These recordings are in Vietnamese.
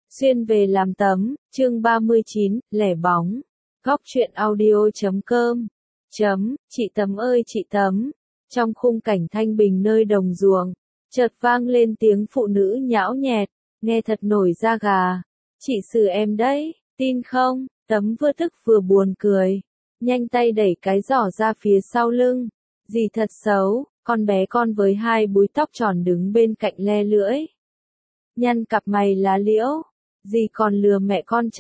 Xuyên về làm tấm, chương 39, lẻ bóng. Góc truyện audio.com. Chị Tấm ơi chị Tấm. Trong khung cảnh thanh bình nơi đồng ruộng, chợt vang lên tiếng phụ nữ nhão nhẹt, nghe thật nổi da gà. Chị xử em đấy, tin không? Tấm vừa tức vừa buồn cười, nhanh tay đẩy cái giỏ ra phía sau lưng. Dì thật xấu, con bé con với hai búi tóc tròn đứng bên cạnh le lưỡi. Nhăn cặp mày lá liễu. Dì còn lừa mẹ con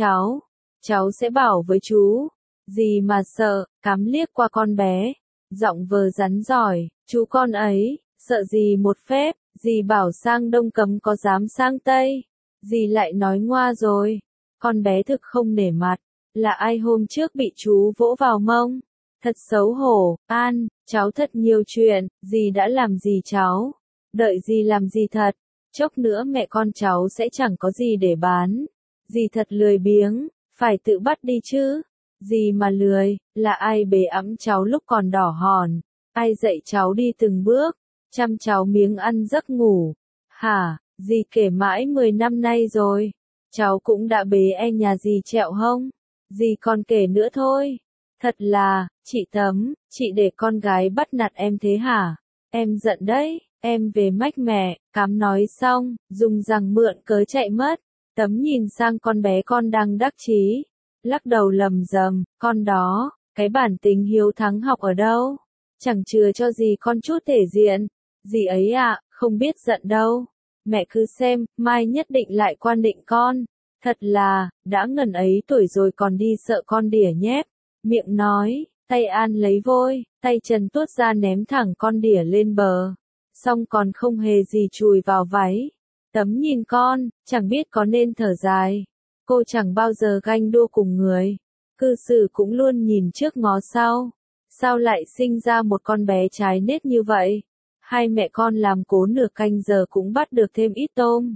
cháu sẽ bảo với chú. Dì mà sợ, cắm liếc qua con bé, giọng vờ rắn giỏi, chú con ấy, sợ gì một phép, dì bảo sang Đông cấm có dám sang Tây. Dì lại nói ngoa rồi, con bé thực không nể mặt, là ai hôm trước bị chú vỗ vào mông. Thật xấu hổ, An, cháu thật nhiều chuyện, dì đã làm gì cháu, đợi dì làm gì thật. Chốc nữa mẹ con cháu sẽ chẳng có gì để bán. Dì thật lười biếng, phải tự bắt đi chứ. Dì mà lười, là ai bế ẵm cháu lúc còn đỏ hòn? Ai dạy cháu đi từng bước, chăm cháu miếng ăn giấc ngủ? Hả, dì kể mãi 10 năm nay rồi. Cháu cũng đã bế nhà dì trẹo hông? Dì còn kể nữa thôi. Thật là, chị Tấm, chị để con gái bắt nạt em thế hả? Em giận đấy. Em về mách mẹ, cám nói xong, dùng rằng mượn cớ chạy mất. Tấm nhìn sang con bé con đang đắc chí, lắc đầu lầm rầm, con đó, cái bản tính hiếu thắng học ở đâu? Chẳng chừa cho gì con chút thể diện. Dì ấy ạ, không biết giận đâu. Mẹ cứ xem, mai nhất định lại quan định con. Thật là, đã ngần ấy tuổi rồi còn đi sợ con đỉa nhép. Miệng nói, tay An lấy vôi, tay chân tuốt ra ném thẳng con đỉa lên bờ. Xong còn không hề gì chùi vào váy. Tấm nhìn con, chẳng biết có nên thở dài. Cô chẳng bao giờ ganh đua cùng người. Cư xử cũng luôn nhìn trước ngó sau. Sao lại sinh ra một con bé trái nết như vậy? Hai mẹ con làm cố nửa canh giờ cũng bắt được thêm ít tôm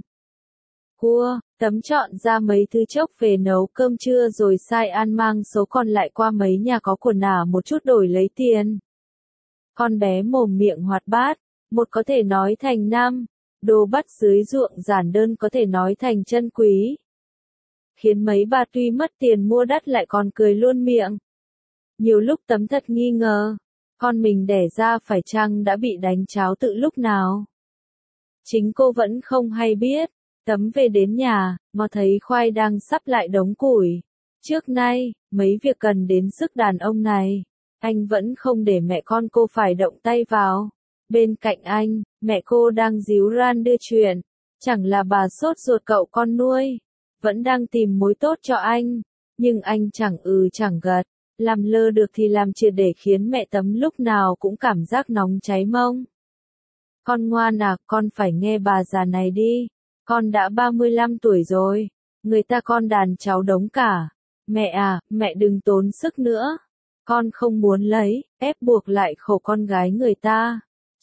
cua. Tấm chọn ra mấy thứ chốc về nấu cơm trưa rồi sai An mang số còn lại qua mấy nhà có quần ả một chút đổi lấy tiền. Con bé mồm miệng hoạt bát. Một có thể nói thành năm, đồ bắt dưới ruộng giản đơn có thể nói thành chân quý. Khiến mấy bà tuy mất tiền mua đắt lại còn cười luôn miệng. Nhiều lúc Tấm thật nghi ngờ, con mình đẻ ra phải chăng đã bị đánh cháo tự lúc nào. Chính cô vẫn không hay biết. Tấm về đến nhà, mà thấy Khoai đang sắp lại đống củi. Trước nay, mấy việc cần đến sức đàn ông này, anh vẫn không để mẹ con cô phải động tay vào. Bên cạnh anh, mẹ cô đang díu ran đưa chuyện. Chẳng là bà sốt ruột cậu con nuôi. Vẫn đang tìm mối tốt cho anh. Nhưng anh chẳng chẳng gật. Làm lơ được thì làm triệt để khiến mẹ Tấm lúc nào cũng cảm giác nóng cháy mông. Con ngoan à, con phải nghe bà già này đi. Con đã 35 tuổi rồi. Người ta con đàn cháu đống cả. Mẹ à, mẹ đừng tốn sức nữa. Con không muốn lấy, ép buộc lại khổ con gái người ta.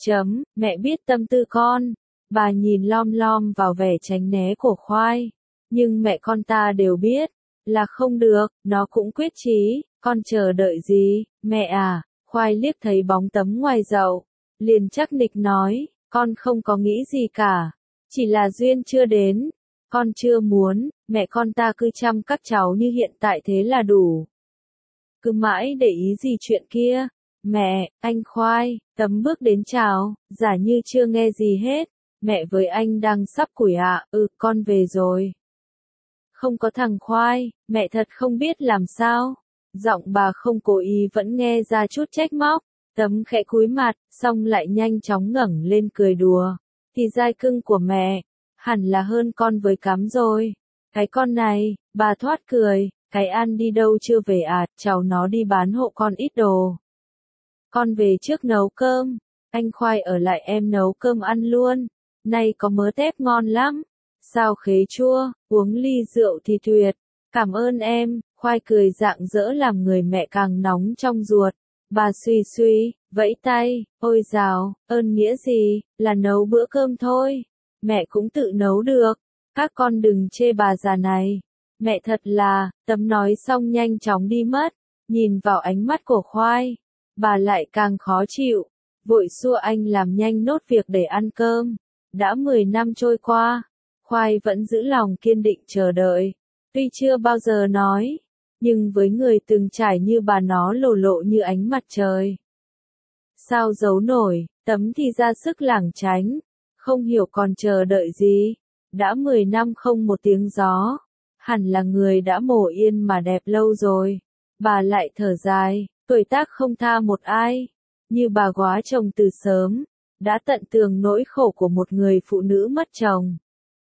Mẹ biết tâm tư con. Bà nhìn lom lom vào vẻ tránh né của Khoai. Nhưng mẹ con ta đều biết, là không được, nó cũng quyết chí, con chờ đợi gì, mẹ à. Khoai liếc thấy bóng Tấm ngoài dậu, liền chắc nịch nói, con không có nghĩ gì cả. Chỉ là duyên chưa đến, con chưa muốn, mẹ con ta cứ chăm các cháu như hiện tại thế là đủ. Cứ mãi để ý gì chuyện kia. Mẹ, anh Khoai. Tấm bước đến chào, giả như chưa nghe gì hết. Mẹ với anh đang sắp củi ạ. Con về rồi. Không có thằng Khoai, mẹ thật không biết làm sao. Giọng bà không cố ý vẫn nghe ra chút trách móc. Tấm khẽ cúi mặt, xong lại nhanh chóng ngẩng lên cười đùa. Thì dai cưng của mẹ, hẳn là hơn con với Cắm rồi. Cái con này, bà thoát cười. Cái An đi đâu chưa về à, cháu nó đi bán hộ con ít đồ. Con về trước nấu cơm, anh Khoai ở lại em nấu cơm ăn luôn. Nay có mớ tép ngon lắm. Sao khế chua, uống ly rượu thì tuyệt. Cảm ơn em. Khoai cười rạng rỡ làm người mẹ càng nóng trong ruột. Bà suy suy, vẫy tay, ôi dào, ơn nghĩa gì, là nấu bữa cơm thôi. Mẹ cũng tự nấu được. Các con đừng chê bà già này. Mẹ thật là, Tấm nói xong nhanh chóng đi mất. Nhìn vào ánh mắt của Khoai, bà lại càng khó chịu. Vội xua anh làm nhanh nốt việc để ăn cơm. Đã 10 năm trôi qua. Khoai vẫn giữ lòng kiên định chờ đợi. Tuy chưa bao giờ nói, nhưng với người từng trải như bà nó lộ lộ như ánh mặt trời. Sao giấu nổi, Tấm thì ra sức lảng tránh, không hiểu còn chờ đợi gì. Đã 10 năm không một tiếng gió, hẳn là người đã mổ yên mà đẹp lâu rồi. Bà lại thở dài, tuổi tác không tha một ai, như bà góa chồng từ sớm, đã tận tường nỗi khổ của một người phụ nữ mất chồng.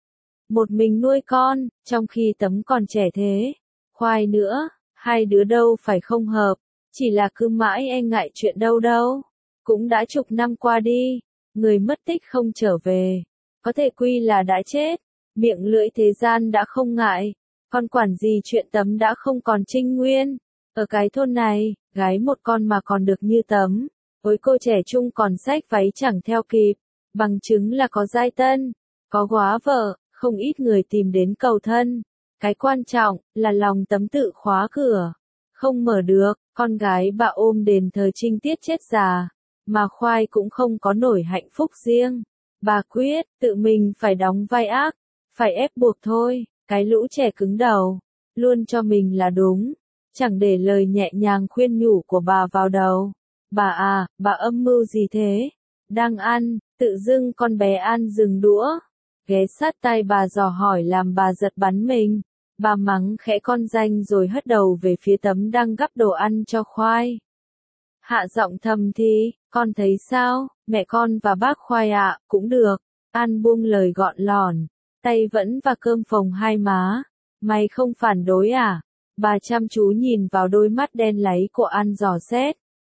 Một mình nuôi con, trong khi Tấm còn trẻ thế. Khoai nữa, hai đứa đâu phải không hợp, chỉ là cứ mãi e ngại chuyện đâu đâu. Cũng đã chục năm qua đi, người mất tích không trở về, có thể quy là đã chết, miệng lưỡi thế gian đã không ngại, còn quản gì chuyện Tấm đã không còn trinh nguyên. Ở cái thôn này, gái một con mà còn được như Tấm, với cô trẻ trung còn xách váy chẳng theo kịp, bằng chứng là có giai tân, có góa vợ, không ít người tìm đến cầu thân. Cái quan trọng là lòng Tấm tự khóa cửa, không mở được, con gái bà ôm đền thờ trinh tiết chết già, mà Khoai cũng không có nổi hạnh phúc riêng. Bà quyết, tự mình phải đóng vai ác, phải ép buộc thôi, cái lũ trẻ cứng đầu, luôn cho mình là đúng, chẳng để lời nhẹ nhàng khuyên nhủ của bà vào đầu. Bà à, bà âm mưu gì thế? Đang ăn, tự dưng con bé ăn dừng đũa, ghé sát tai bà dò hỏi làm bà giật bắn mình. Bà mắng khẽ con danh rồi hất đầu về phía Tấm đang gắp đồ ăn cho Khoai. Hạ giọng thầm thì, con thấy sao, mẹ con và bác Khoai ạ, cũng được. An buông lời gọn lỏn, tay vẫn và cơm phồng hai má. Mày không phản đối à? Bà chăm chú nhìn vào đôi mắt đen láy của An dò xét.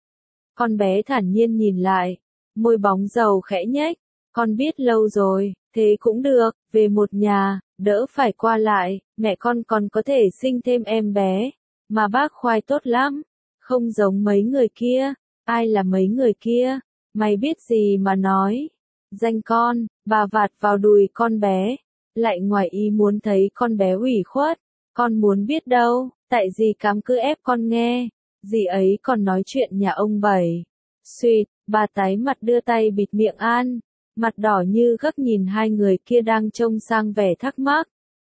Con bé thản nhiên nhìn lại, môi bóng dầu khẽ nhếch. Con biết lâu rồi, thế cũng được, về một nhà, đỡ phải qua lại, mẹ con còn có thể sinh thêm em bé. Mà bác Khoai tốt lắm, không giống mấy người kia. Ai là mấy người kia? Mày biết gì mà nói? Danh con, bà vạt vào đùi con bé, lại ngoài ý muốn thấy con bé ủy khuất. Con muốn biết đâu, tại dì cắm cứ ép con nghe. Dì ấy còn nói chuyện nhà ông Bảy. Suýt, bà tái mặt đưa tay bịt miệng An, mặt đỏ như gấc nhìn hai người kia đang trông sang vẻ thắc mắc.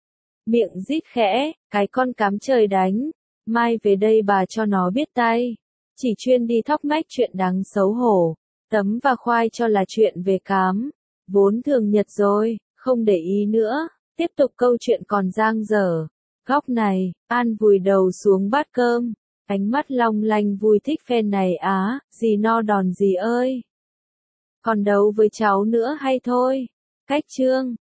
Miệng rít khẽ, cái con cám trời đánh, mai về đây bà cho nó biết tay. Chỉ chuyên đi thóc mách chuyện đáng xấu hổ. Tấm và Khoai cho là chuyện về cám, vốn thường nhật rồi, không để ý nữa. Tiếp tục câu chuyện còn dang dở. Góc này, An vùi đầu xuống bát cơm, ánh mắt long lanh vui thích phen này á, dì no đòn dì ơi. Còn đấu với cháu nữa hay thôi? Cách chương